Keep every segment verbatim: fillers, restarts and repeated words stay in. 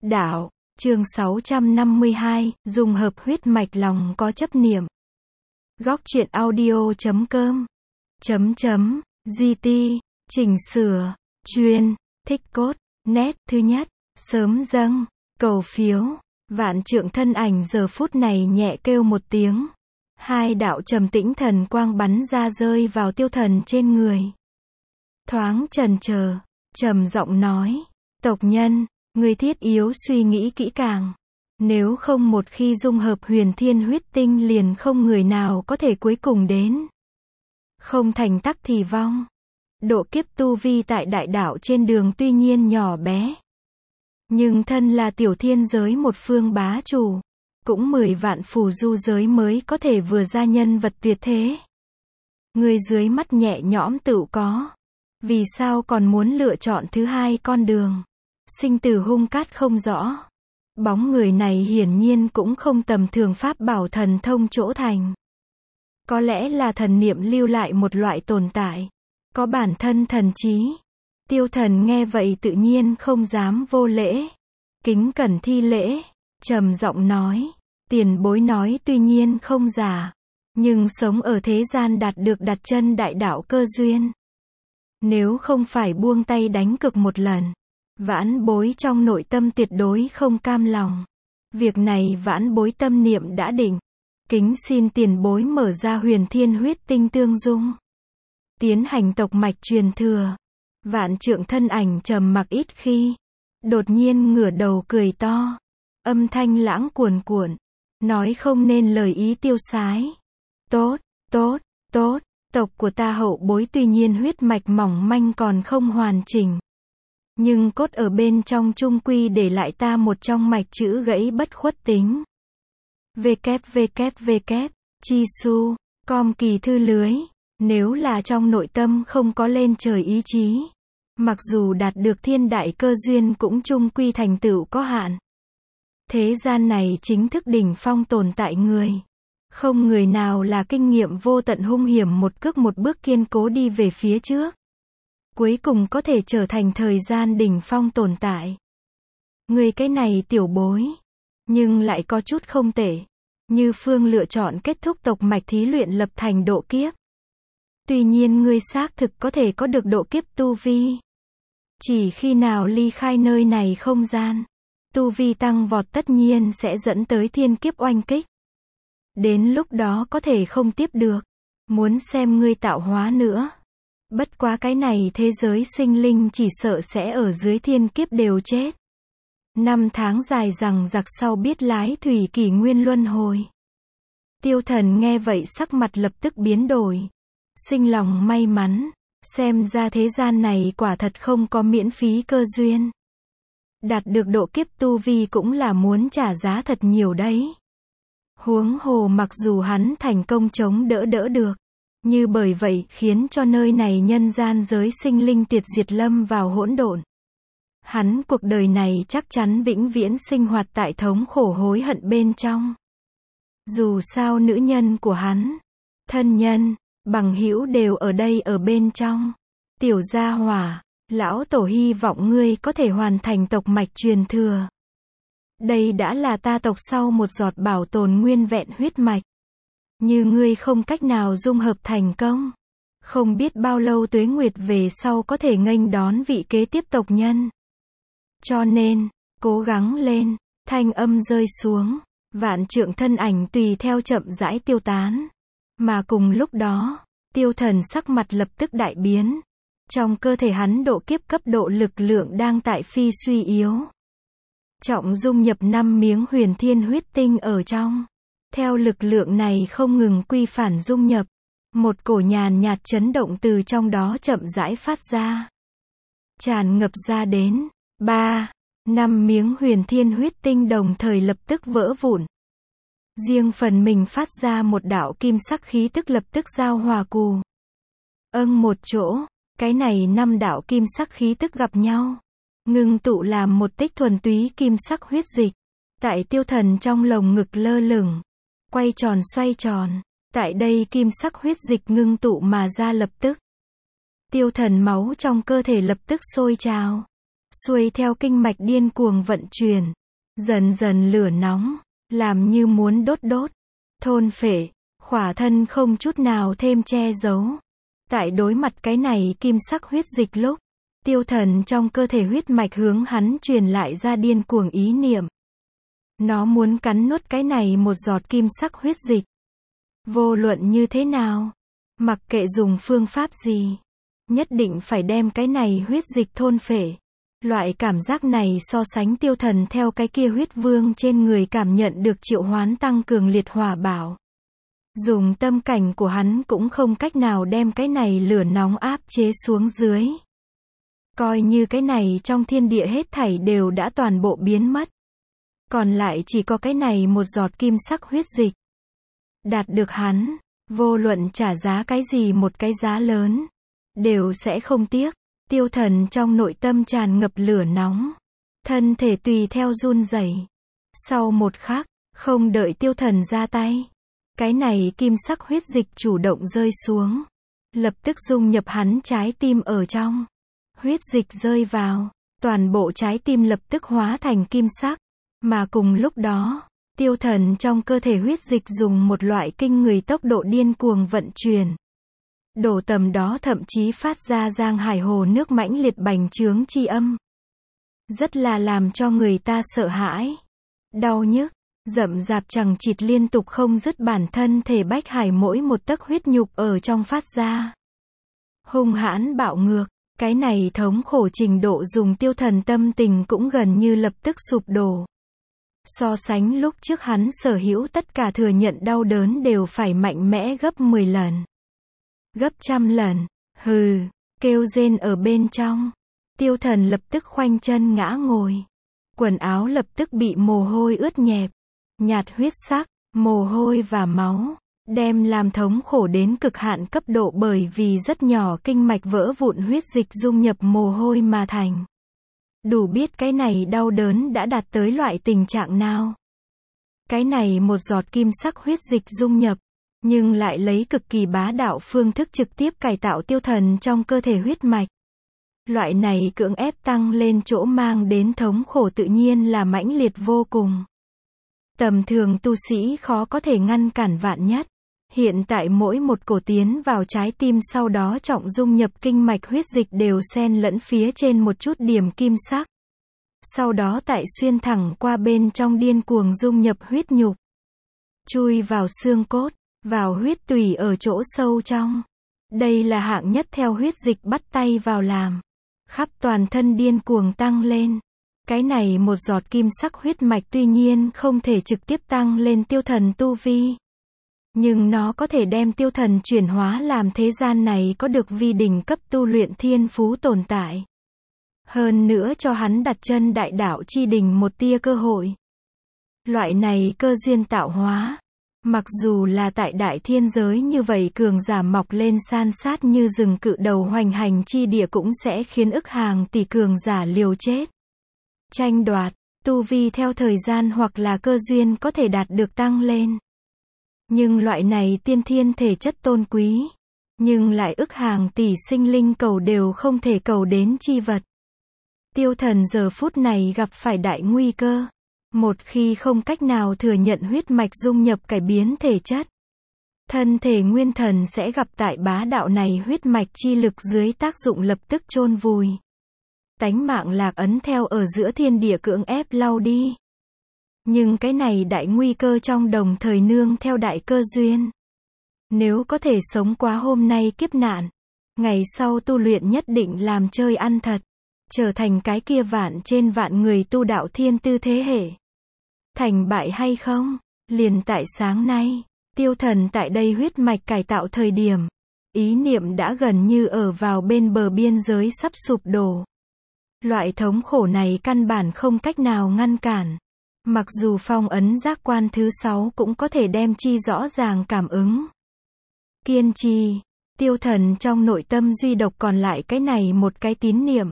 Đạo, chương sáu trăm năm mươi hai, dùng hợp huyết mạch lòng có chấp niệm. Góc truyện audio chấm com chấm chấm giê tê, chỉnh sửa, chuyên, thích cốt, nét, thứ nhất, sớm dâng, cầu phiếu, vạn trượng thân ảnh giờ phút này nhẹ kêu một tiếng. Hai đạo trầm tĩnh thần quang bắn ra rơi vào tiêu thần trên người. Thoáng chần chờ, trầm giọng nói, tộc nhân, người thiết yếu suy nghĩ kỹ càng. Nếu không một khi dung hợp huyền thiên huyết tinh liền không người nào có thể cuối cùng đến. Không thành tắc thì vong. Độ kiếp tu vi tại đại đạo trên đường tuy nhiên nhỏ bé. Nhưng thân là tiểu thiên giới một phương bá chủ. Cũng mười vạn phù du giới mới có thể vừa ra nhân vật tuyệt thế. Người dưới mắt nhẹ nhõm tựu có. Vì sao còn muốn lựa chọn thứ hai con đường? Sinh tử hung cát không rõ. Bóng người này hiển nhiên cũng không tầm thường pháp bảo thần thông chỗ thành. Có lẽ là thần niệm lưu lại một loại tồn tại. Có bản thân thần trí. Tiêu thần nghe vậy tự nhiên không dám vô lễ. Kính cẩn thi lễ. Trầm giọng nói. Tiền bối nói tuy nhiên không giả. Nhưng sống ở thế gian đạt được đặt chân đại đạo cơ duyên. Nếu không phải buông tay đánh cược một lần. Vãn bối trong nội tâm tuyệt đối không cam lòng. Việc này vãn bối tâm niệm đã định. Kính xin tiền bối mở ra huyền thiên huyết tinh tương dung. Tiến hành tộc mạch truyền thừa. Vạn trượng thân ảnh trầm mặc ít khi. Đột nhiên ngửa đầu cười to. Âm thanh lãng cuồn cuộn. Nói không nên lời ý tiêu sái. Tốt, tốt, tốt. Tộc của ta hậu bối tuy nhiên huyết mạch mỏng manh còn không hoàn chỉnh. Nhưng cốt ở bên trong trung quy để lại ta một trong mạch chữ gãy bất khuất tính. www, chi su, com kỳ thư lưới. Nếu là trong nội tâm không có lên trời ý chí. Mặc dù đạt được thiên đại cơ duyên cũng trung quy thành tựu có hạn. Thế gian này chính thức đỉnh phong tồn tại người. Không người nào là kinh nghiệm vô tận hung hiểm một cước một bước kiên cố đi về phía trước. Cuối cùng có thể trở thành thời gian đỉnh phong tồn tại. Người cái này tiểu bối. Nhưng lại có chút không tệ. Như Phương lựa chọn kết thúc tộc mạch thí luyện lập thành độ kiếp. Tuy nhiên ngươi xác thực có thể có được độ kiếp tu vi. Chỉ khi nào ly khai nơi này không gian. Tu vi tăng vọt tất nhiên sẽ dẫn tới thiên kiếp oanh kích. Đến lúc đó có thể không tiếp được. Muốn xem ngươi tạo hóa nữa. Bất quá cái này thế giới sinh linh chỉ sợ sẽ ở dưới thiên kiếp đều chết. Năm tháng dài rằng giặc sau biết lái thủy kỷ nguyên luân hồi. Tiêu thần nghe vậy sắc mặt lập tức biến đổi. Sinh lòng may mắn. Xem ra thế gian này quả thật không có miễn phí cơ duyên. Đạt được độ kiếp tu vi cũng là muốn trả giá thật nhiều đấy. Huống hồ mặc dù hắn thành công chống đỡ đỡ được. Như bởi vậy khiến cho nơi này nhân gian giới sinh linh tuyệt diệt lâm vào hỗn độn. Hắn cuộc đời này chắc chắn vĩnh viễn sinh hoạt tại thống khổ hối hận bên trong. Dù sao nữ nhân của hắn, thân nhân, bằng hữu đều ở đây ở bên trong. Tiểu gia hỏa, lão tổ hy vọng ngươi có thể hoàn thành tộc mạch truyền thừa. Đây đã là ta tộc sau một giọt bảo tồn nguyên vẹn huyết mạch. Như ngươi không cách nào dung hợp thành công. Không biết bao lâu tuế nguyệt về sau có thể nghênh đón vị kế tiếp tộc nhân. Cho nên, cố gắng lên, thanh âm rơi xuống. Vạn trượng thân ảnh tùy theo chậm rãi tiêu tán. Mà cùng lúc đó, tiêu thần sắc mặt lập tức đại biến. Trong cơ thể hắn độ kiếp cấp độ lực lượng đang tại phi suy yếu. Trọng dung nhập năm miếng huyền thiên huyết tinh ở trong. Theo lực lượng này không ngừng quy phản dung nhập. Một cổ nhàn nhạt chấn động từ trong đó chậm rãi phát ra. Tràn ngập ra đến. Ba. Năm miếng huyền thiên huyết tinh đồng thời lập tức vỡ vụn. Riêng phần mình phát ra một đạo kim sắc khí tức lập tức giao hòa cù. Âng một chỗ. Cái này năm đạo kim sắc khí tức gặp nhau. Ngưng tụ làm một tích thuần túy kim sắc huyết dịch. Tại tiêu thần trong lồng ngực lơ lửng. Quay tròn xoay tròn. Tại đây kim sắc huyết dịch ngưng tụ mà ra lập tức. Tiêu thần máu trong cơ thể lập tức sôi trào. xuôi theo kinh mạch điên cuồng vận chuyển. Dần dần lửa nóng, làm như muốn đốt đốt, thôn phệ, khỏa thân không chút nào thêm che giấu. Tại đối mặt cái này kim sắc huyết dịch lúc, tiêu thần trong cơ thể huyết mạch hướng hắn truyền lại ra điên cuồng ý niệm. Nó muốn cắn nuốt cái này một giọt kim sắc huyết dịch. Vô luận như thế nào, mặc kệ dùng phương pháp gì, nhất định phải đem cái này huyết dịch thôn phệ. Loại cảm giác này so sánh tiêu thần theo cái kia huyết vương trên người cảm nhận được triệu hoán tăng cường liệt hỏa bảo. Dùng tâm cảnh của hắn cũng không cách nào đem cái này lửa nóng áp chế xuống dưới. Coi như cái này trong thiên địa hết thảy đều đã toàn bộ biến mất. Còn lại chỉ có cái này một giọt kim sắc huyết dịch. Đạt được hắn, vô luận trả giá cái gì một cái giá lớn, đều sẽ không tiếc. Tiêu thần trong nội tâm tràn ngập lửa nóng. Thân thể tùy theo run rẩy. Sau một khắc, không đợi tiêu thần ra tay. Cái này kim sắc huyết dịch chủ động rơi xuống. Lập tức dung nhập hắn trái tim ở trong. Huyết dịch rơi vào. Toàn bộ trái tim lập tức hóa thành kim sắc. Mà cùng lúc đó, tiêu thần trong cơ thể huyết dịch dùng một loại kinh người tốc độ điên cuồng vận chuyển. Đổ tầm đó thậm chí phát ra giang hải hồ nước mãnh liệt bành trướng chi âm. Rất là làm cho người ta sợ hãi. Đau nhức, rậm rạp chằng chịt liên tục không dứt bản thân thể bách hải mỗi một tấc huyết nhục ở trong phát ra. Hung hãn bạo ngược, cái này thống khổ trình độ dùng tiêu thần tâm tình cũng gần như lập tức sụp đổ. So sánh lúc trước hắn sở hữu tất cả thừa nhận đau đớn đều phải mạnh mẽ gấp mười lần. Gấp trăm lần, hừ, kêu rên ở bên trong. Tiêu thần lập tức khoanh chân ngã ngồi. Quần áo lập tức bị mồ hôi ướt nhẹp. Nhạt huyết sắc, mồ hôi và máu. Đem làm thống khổ đến cực hạn cấp độ bởi vì rất nhỏ kinh mạch vỡ vụn huyết dịch dung nhập mồ hôi mà thành. Đủ biết cái này đau đớn đã đạt tới loại tình trạng nào. Cái này một giọt kim sắc huyết dịch dung nhập. Nhưng lại lấy cực kỳ bá đạo phương thức trực tiếp cải tạo tiêu thần trong cơ thể huyết mạch. Loại này cưỡng ép tăng lên chỗ mang đến thống khổ tự nhiên là mãnh liệt vô cùng. Tầm thường tu sĩ khó có thể ngăn cản vạn nhất. Hiện tại mỗi một cổ tiến vào trái tim sau đó trọng dung nhập kinh mạch huyết dịch đều xen lẫn phía trên một chút điểm kim sắc. Sau đó tại xuyên thẳng qua bên trong điên cuồng dung nhập huyết nhục. Chui vào xương cốt. Vào huyết tủy ở chỗ sâu trong. Đây là hạng nhất theo huyết dịch bắt tay vào làm. Khắp toàn thân điên cuồng tăng lên. Cái này một giọt kim sắc huyết mạch tuy nhiên không thể trực tiếp tăng lên tiêu thần tu vi. Nhưng nó có thể đem tiêu thần chuyển hóa làm thế gian này có được vi đỉnh cấp tu luyện thiên phú tồn tại. Hơn nữa cho hắn đặt chân đại đạo chi đỉnh một tia cơ hội. Loại này cơ duyên tạo hóa. Mặc dù là tại đại thiên giới như vậy cường giả mọc lên san sát như rừng cự đầu hoành hành chi địa cũng sẽ khiến ức hàng tỷ cường giả liều chết. Tranh đoạt, tu vi theo thời gian hoặc là cơ duyên có thể đạt được tăng lên. Nhưng loại này tiên thiên thể chất tôn quý. Nhưng lại ức hàng tỷ sinh linh cầu đều không thể cầu đến chi vật. Tiêu thần giờ phút này gặp phải đại nguy cơ. Một khi không cách nào thừa nhận huyết mạch dung nhập cải biến thể chất. Thân thể nguyên thần sẽ gặp tại bá đạo này huyết mạch chi lực dưới tác dụng lập tức chôn vùi. Tánh mạng lạc ấn theo ở giữa thiên địa cưỡng ép lau đi. Nhưng cái này đại nguy cơ trong đồng thời nương theo đại cơ duyên. Nếu có thể sống qua hôm nay kiếp nạn, ngày sau tu luyện nhất định làm chơi ăn thật. Trở thành cái kia vạn trên vạn người tu đạo thiên tư thế hệ. Thành bại hay không? Liền tại sáng nay, tiêu thần tại đây huyết mạch cải tạo thời điểm. Ý niệm đã gần như ở vào bên bờ biên giới sắp sụp đổ. Loại thống khổ này căn bản không cách nào ngăn cản. Mặc dù phong ấn giác quan thứ sáu cũng có thể đem chi rõ ràng cảm ứng. Kiên trì, tiêu thần trong nội tâm duy độc còn lại cái này một cái tín niệm.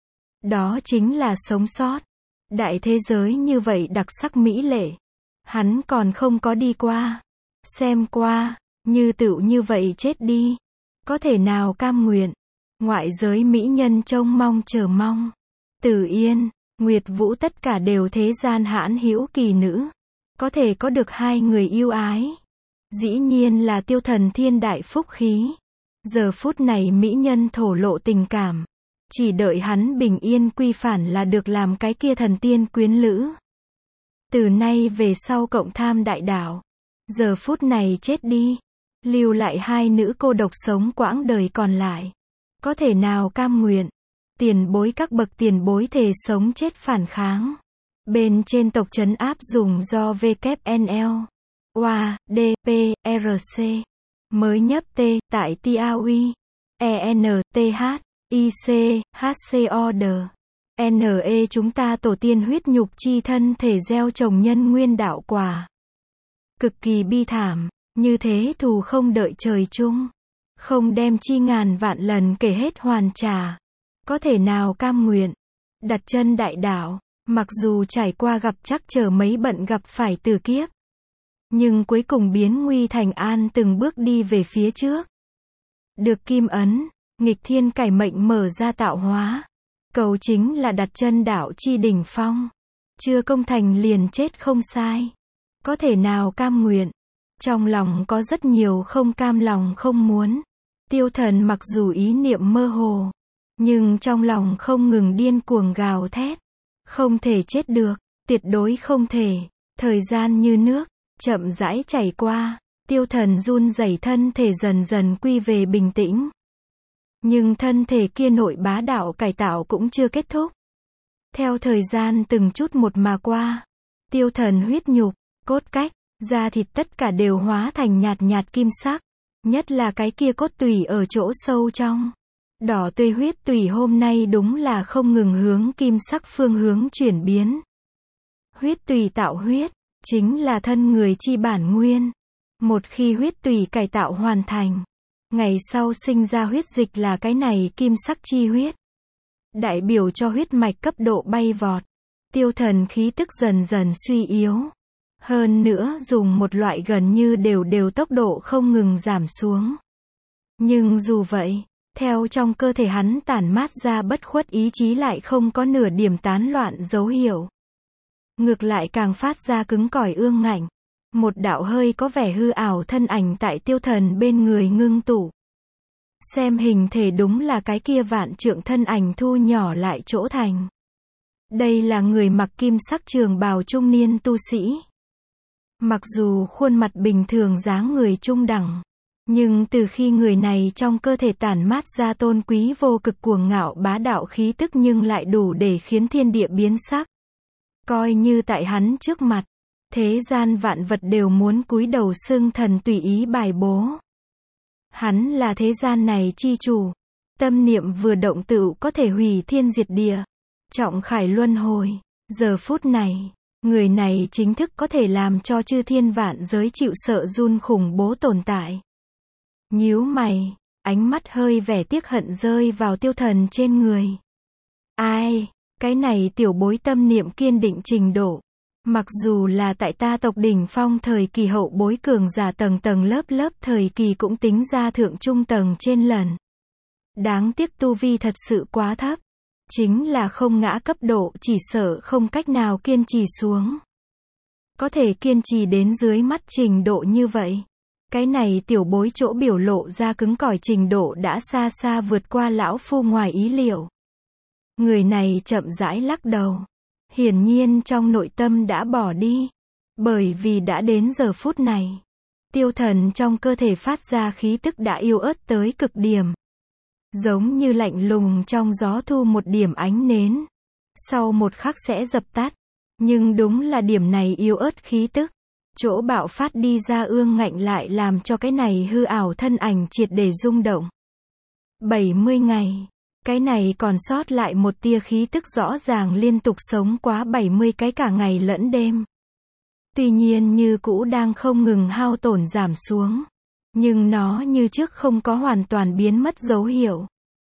Đó chính là sống sót. Đại thế giới như vậy đặc sắc mỹ lệ. Hắn còn không có đi qua. Xem qua, như tựu như vậy chết đi. Có thể nào cam nguyện. Ngoại giới mỹ nhân trông mong chờ mong. Tử Yên, Nguyệt Vũ tất cả đều thế gian hãn hữu kỳ nữ. Có thể có được hai người yêu ái. Dĩ nhiên là Tiêu Thần thiên đại phúc khí. Giờ phút này mỹ nhân thổ lộ tình cảm. Chỉ đợi hắn bình yên quy phản là được làm cái kia thần tiên quyến lữ. Từ nay về sau cộng tham đại đạo. Giờ phút này chết đi. Lưu lại hai nữ cô độc sống quãng đời còn lại. Có thể nào cam nguyện. Tiền bối các bậc tiền bối thề sống chết phản kháng. Bên trên tộc trấn áp dùng do vê kép en lờ, oa, đê, pê, rờ xê. Mới nhấp T, tại tê a uy, e en tê hát, i xê, hát xê o đê. en e chúng ta tổ tiên huyết nhục chi thân thể gieo trồng nhân nguyên đạo quả. Cực kỳ bi thảm, như thế thù không đợi trời chung. Không đem chi ngàn vạn lần kể hết hoàn trả. Có thể nào cam nguyện. Đặt chân đại đạo, mặc dù trải qua gặp trắc trở mấy bận gặp phải từ kiếp. Nhưng cuối cùng biến nguy thành an từng bước đi về phía trước. Được kim ấn, nghịch thiên cải mệnh mở ra tạo hóa. Cầu chính là đặt chân đạo chi đỉnh phong. Chưa công thành liền chết không sai. Có thể nào cam nguyện. Trong lòng có rất nhiều không cam lòng không muốn. Tiêu Thần mặc dù ý niệm mơ hồ. Nhưng trong lòng không ngừng điên cuồng gào thét. Không thể chết được, tuyệt đối không thể. Thời gian như nước, chậm rãi chảy qua. Tiêu Thần run rẩy thân thể dần dần quy về bình tĩnh. Nhưng thân thể kia nội bá đạo cải tạo cũng chưa kết thúc. Theo thời gian từng chút một mà qua. Tiêu Thần huyết nhục, cốt cách, da thịt tất cả đều hóa thành nhạt nhạt kim sắc. Nhất là cái kia cốt tủy ở chỗ sâu trong. Đỏ tươi huyết tủy hôm nay đúng là không ngừng hướng kim sắc phương hướng chuyển biến. Huyết tủy tạo huyết, chính là thân người chi bản nguyên. Một khi huyết tủy cải tạo hoàn thành, ngày sau sinh ra huyết dịch là cái này kim sắc chi huyết. Đại biểu cho huyết mạch cấp độ bay vọt. Tiêu Thần khí tức dần dần suy yếu. Hơn nữa dùng một loại gần như đều đều tốc độ không ngừng giảm xuống. Nhưng dù vậy, theo trong cơ thể hắn tản mát ra bất khuất ý chí lại không có nửa điểm tán loạn dấu hiệu. Ngược lại càng phát ra cứng cỏi ương ngạnh. Một đạo hơi có vẻ hư ảo thân ảnh tại Tiêu Thần bên người ngưng tụ. Xem hình thể đúng là cái kia vạn trượng thân ảnh thu nhỏ lại chỗ thành. Đây là người mặc kim sắc trường bào trung niên tu sĩ. Mặc dù khuôn mặt bình thường dáng người trung đẳng. Nhưng từ khi người này trong cơ thể tản mát ra tôn quý vô cực cuồng ngạo bá đạo khí tức nhưng lại đủ để khiến thiên địa biến sắc. Coi như tại hắn trước mặt, thế gian vạn vật đều muốn cúi đầu xưng thần tùy ý bài bố. Hắn là thế gian này chi chủ. Tâm niệm vừa động tựu có thể hủy thiên diệt địa. Trọng khải luân hồi. Giờ phút này, người này chính thức có thể làm cho chư thiên vạn giới chịu sợ run khủng bố tồn tại. Nhíu mày, ánh mắt hơi vẻ tiếc hận rơi vào Tiêu Thần trên người. Ai, cái này tiểu bối tâm niệm kiên định trình độ. Mặc dù là tại ta tộc đỉnh phong thời kỳ hậu bối cường giả tầng tầng lớp lớp thời kỳ cũng tính ra thượng trung tầng trên lần. Đáng tiếc tu vi thật sự quá thấp. Chính là không ngã cấp độ chỉ sợ không cách nào kiên trì xuống. Có thể kiên trì đến dưới mắt trình độ như vậy. Cái này tiểu bối chỗ biểu lộ ra cứng cỏi trình độ đã xa xa vượt qua lão phu ngoài ý liệu. Người này chậm rãi lắc đầu. Hiển nhiên trong nội tâm đã bỏ đi. Bởi vì đã đến giờ phút này. Tiêu Thần trong cơ thể phát ra khí tức đã yếu ớt tới cực điểm. Giống như lạnh lùng trong gió thu một điểm ánh nến. Sau một khắc sẽ dập tắt. Nhưng đúng là điểm này yếu ớt khí tức. Chỗ bạo phát đi ra ương ngạnh lại làm cho cái này hư ảo thân ảnh triệt để rung động. bảy mươi ngày. Cái này còn sót lại một tia khí tức rõ ràng liên tục sống quá bảy mươi cái cả ngày lẫn đêm. Tuy nhiên như cũ đang không ngừng hao tổn giảm xuống. Nhưng nó như trước không có hoàn toàn biến mất dấu hiệu.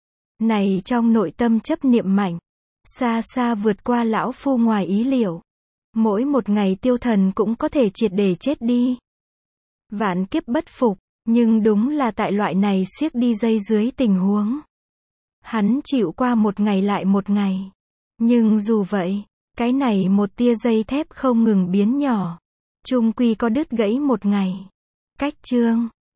Này trong nội tâm chấp niệm mạnh. Xa xa vượt qua lão phu ngoài ý liệu. Mỗi một ngày Tiêu Thần cũng có thể triệt để chết đi. Vạn kiếp bất phục. Nhưng đúng là tại loại này siết đi dây dưới tình huống. Hắn chịu qua một ngày lại một ngày. Nhưng dù vậy, cái này một tia dây thép không ngừng biến nhỏ. Chung quy có đứt gãy một ngày. Cách chương